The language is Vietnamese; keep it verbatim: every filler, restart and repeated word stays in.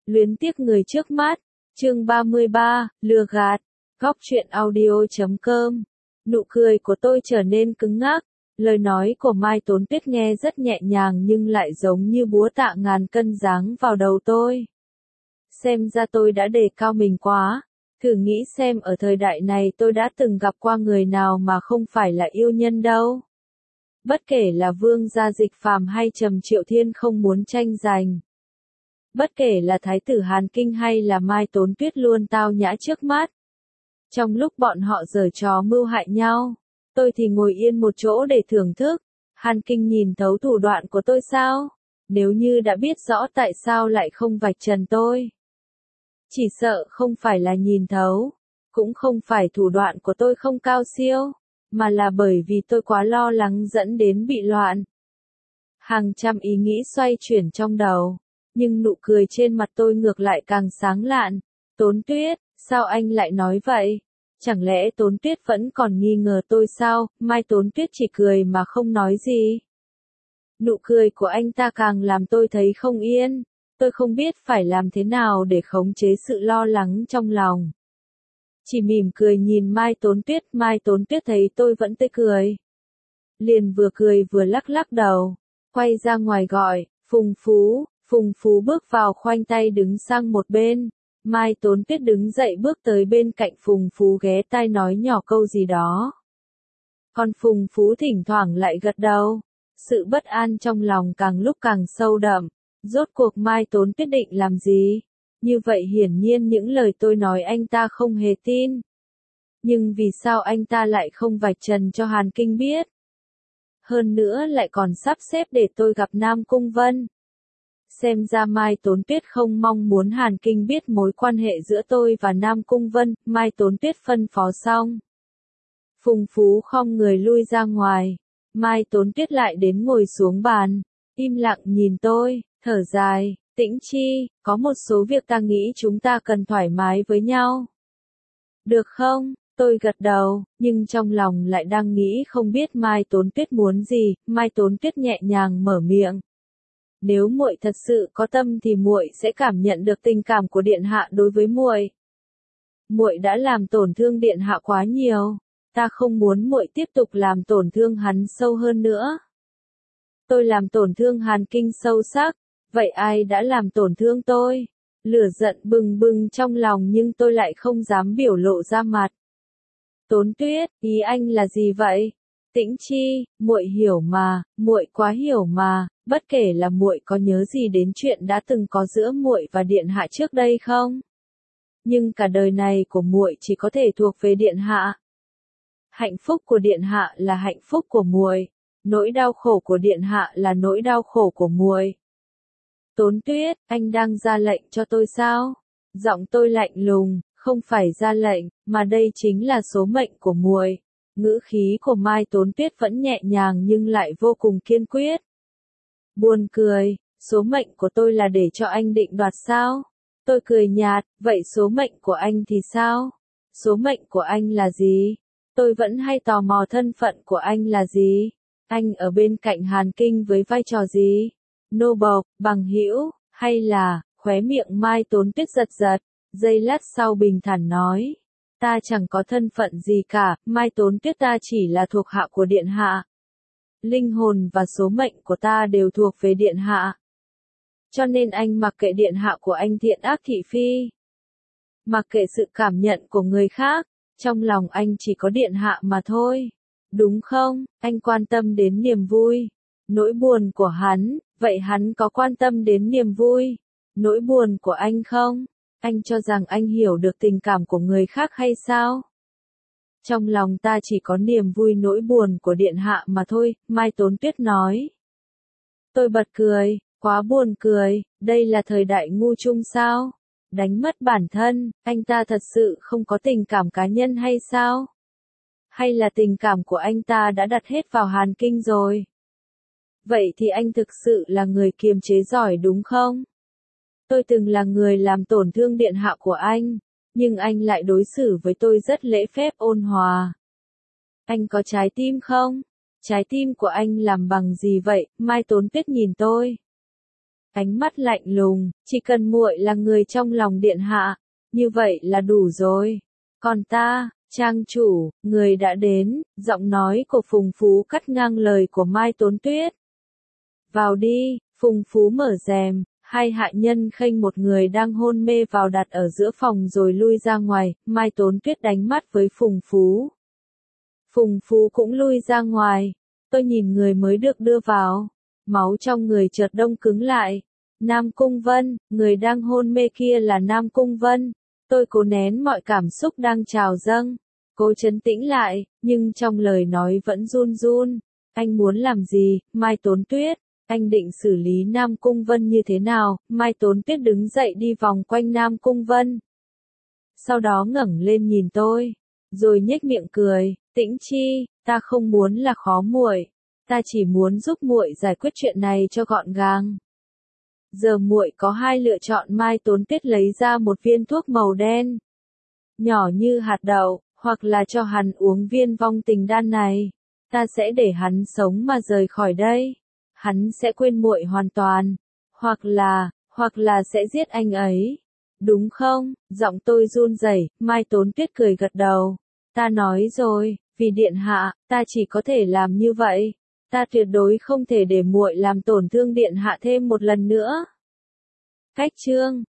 Luyến tiếc người trước mắt. Chương ba mươi ba, lừa gạt. Góc truyện audio chấm com. Nụ cười của tôi trở nên cứng ngắc. Lời nói của Mai Tốn Tuyết nghe rất nhẹ nhàng nhưng lại giống như búa tạ ngàn cân giáng vào đầu tôi. Xem ra tôi đã đề cao mình quá. Thử nghĩ xem ở thời đại này tôi đã từng gặp qua người nào mà không phải là yêu nhân đâu. Bất kể là Vương Gia Dịch Phàm hay Trầm Triệu Thiên không muốn tranh giành. Bất kể là Thái tử Hàn Kinh hay là Mai Tốn Tuyết luôn tao nhã trước mắt. Trong lúc bọn họ giở trò mưu hại nhau, tôi thì ngồi yên một chỗ để thưởng thức. Hàn Kinh nhìn thấu thủ đoạn của tôi sao? Nếu như đã biết rõ tại sao lại không vạch trần tôi. Chỉ sợ không phải là nhìn thấu, cũng không phải thủ đoạn của tôi không cao siêu, mà là bởi vì tôi quá lo lắng dẫn đến bị loạn. Hàng trăm ý nghĩ xoay chuyển trong đầu, nhưng nụ cười trên mặt tôi ngược lại càng sáng lạn. Tốn Tuyết, sao anh lại nói vậy? Chẳng lẽ Tốn Tuyết vẫn còn nghi ngờ tôi sao? Mai Tốn Tuyết chỉ cười mà không nói gì. Nụ cười của anh ta càng làm tôi thấy không yên. Tôi không biết phải làm thế nào để khống chế sự lo lắng trong lòng. Chỉ mỉm cười nhìn Mai Tốn Tuyết, Mai Tốn Tuyết thấy tôi vẫn tươi cười. Liền vừa cười vừa lắc lắc đầu, quay ra ngoài gọi, Phùng Phú, Phùng Phú bước vào khoanh tay đứng sang một bên. Mai Tốn Tuyết đứng dậy bước tới bên cạnh Phùng Phú ghé tai nói nhỏ câu gì đó. Còn Phùng Phú thỉnh thoảng lại gật đầu. Sự bất an trong lòng càng lúc càng sâu đậm. Rốt cuộc Mai Tốn Tuyết định làm gì? Như vậy hiển nhiên những lời tôi nói anh ta không hề tin. Nhưng vì sao anh ta lại không vạch trần cho Hàn Kinh biết? Hơn nữa lại còn sắp xếp để tôi gặp Nam Cung Vân. Xem ra Mai Tốn Tuyết không mong muốn Hàn Kinh biết mối quan hệ giữa tôi và Nam Cung Vân. Mai Tốn Tuyết phân phó xong. Phùng Phú khom người lui ra ngoài. Mai Tốn Tuyết lại đến ngồi xuống bàn, im lặng nhìn tôi, thở dài, Tĩnh Chi, có một số việc ta nghĩ chúng ta cần thoải mái với nhau. Được không? Tôi gật đầu, nhưng trong lòng lại đang nghĩ không biết Mai Tốn Tuyết muốn gì. Mai Tốn Tuyết nhẹ nhàng mở miệng. Nếu muội thật sự có tâm thì muội sẽ cảm nhận được tình cảm của điện hạ đối với muội. Muội đã làm tổn thương điện hạ quá nhiều, ta không muốn muội tiếp tục làm tổn thương hắn sâu hơn nữa. Tôi làm tổn thương Hàn Kinh sâu sắc, vậy ai đã làm tổn thương tôi? Lửa giận bừng bừng trong lòng nhưng tôi lại không dám biểu lộ ra mặt. Tốn Tuyết, ý anh là gì vậy? Tĩnh Chi, muội hiểu mà, muội quá hiểu mà, bất kể là muội có nhớ gì đến chuyện đã từng có giữa muội và điện hạ trước đây không? Nhưng cả đời này của muội chỉ có thể thuộc về điện hạ. Hạnh phúc của điện hạ là hạnh phúc của muội, nỗi đau khổ của điện hạ là nỗi đau khổ của muội. Tốn Tuyết, anh đang ra lệnh cho tôi sao? Giọng tôi lạnh lùng, không phải ra lệnh, mà đây chính là số mệnh của muội. Ngữ khí của Mai Tốn Tuyết vẫn nhẹ nhàng nhưng lại vô cùng kiên quyết. Buồn cười, số mệnh của tôi là để cho anh định đoạt sao? Tôi cười nhạt, vậy số mệnh của anh thì sao? Số mệnh của anh là gì? Tôi vẫn hay tò mò thân phận của anh là gì? Anh ở bên cạnh Hàn Kinh với vai trò gì? Nô bộc, bằng hữu, hay là, khóe miệng Mai Tốn Tuyết giật giật, giây lát sau bình thản nói. Ta chẳng có thân phận gì cả, Mai Tốn Tuyết ta chỉ là thuộc hạ của điện hạ. Linh hồn và số mệnh của ta đều thuộc về điện hạ. Cho nên anh mặc kệ điện hạ của anh thiện ác thị phi. Mặc kệ sự cảm nhận của người khác, trong lòng anh chỉ có điện hạ mà thôi. Đúng không? Anh quan tâm đến niềm vui, nỗi buồn của hắn, vậy hắn có quan tâm đến niềm vui, nỗi buồn của anh không? Anh cho rằng anh hiểu được tình cảm của người khác hay sao? Trong lòng ta chỉ có niềm vui nỗi buồn của điện hạ mà thôi, Mai Tốn Tuyết nói. Tôi bật cười, quá buồn cười, đây là thời đại ngu chung sao? Đánh mất bản thân, anh ta thật sự không có tình cảm cá nhân hay sao? Hay là tình cảm của anh ta đã đặt hết vào Hàn Kinh rồi? Vậy thì anh thực sự là người kiềm chế giỏi đúng không? Tôi từng là người làm tổn thương điện hạ của anh, nhưng anh lại đối xử với tôi rất lễ phép ôn hòa. Anh có trái tim không? Trái tim của anh làm bằng gì vậy? Mai Tốn Tuyết nhìn tôi. ánh mắt lạnh lùng, chỉ cần muội là người trong lòng điện hạ, như vậy là đủ rồi. Còn ta, trang chủ, người đã đến, giọng nói của Phùng Phú cắt ngang lời của Mai Tốn Tuyết. Vào đi, Phùng Phú mở rèm, hai hạ nhân khênh một người đang hôn mê vào đặt ở giữa phòng rồi lui ra ngoài, Mai Tốn Tuyết đánh mắt với Phùng Phú. Phùng Phú cũng lui ra ngoài, tôi nhìn người mới được đưa vào, máu trong người chợt đông cứng lại. Nam Cung Vân, người đang hôn mê kia là Nam Cung Vân. Tôi cố nén mọi cảm xúc đang trào dâng, cố trấn tĩnh lại, nhưng trong lời nói vẫn run run. Anh muốn làm gì, Mai Tốn Tuyết? Anh định xử lý Nam Cung Vân như thế nào? Mai Tốn Tuyết đứng dậy đi vòng quanh Nam Cung Vân. Sau đó ngẩng lên nhìn tôi, rồi nhếch miệng cười, Tĩnh Chi, ta không muốn là khó muội, ta chỉ muốn giúp muội giải quyết chuyện này cho gọn gàng. Giờ muội có hai lựa chọn. Mai Tốn Tuyết lấy ra một viên thuốc màu đen, nhỏ như hạt đậu, hoặc là cho hắn uống viên vong tình đan này. Ta sẽ để hắn sống mà rời khỏi đây. Hắn sẽ quên muội hoàn toàn. Hoặc là, hoặc là sẽ giết anh ấy. Đúng không? Giọng tôi run rẩy. Mai Tốn Tuyết cười gật đầu. Ta nói rồi, vì điện hạ, ta chỉ có thể làm như vậy. Ta tuyệt đối không thể để muội làm tổn thương điện hạ thêm một lần nữa. Cách chương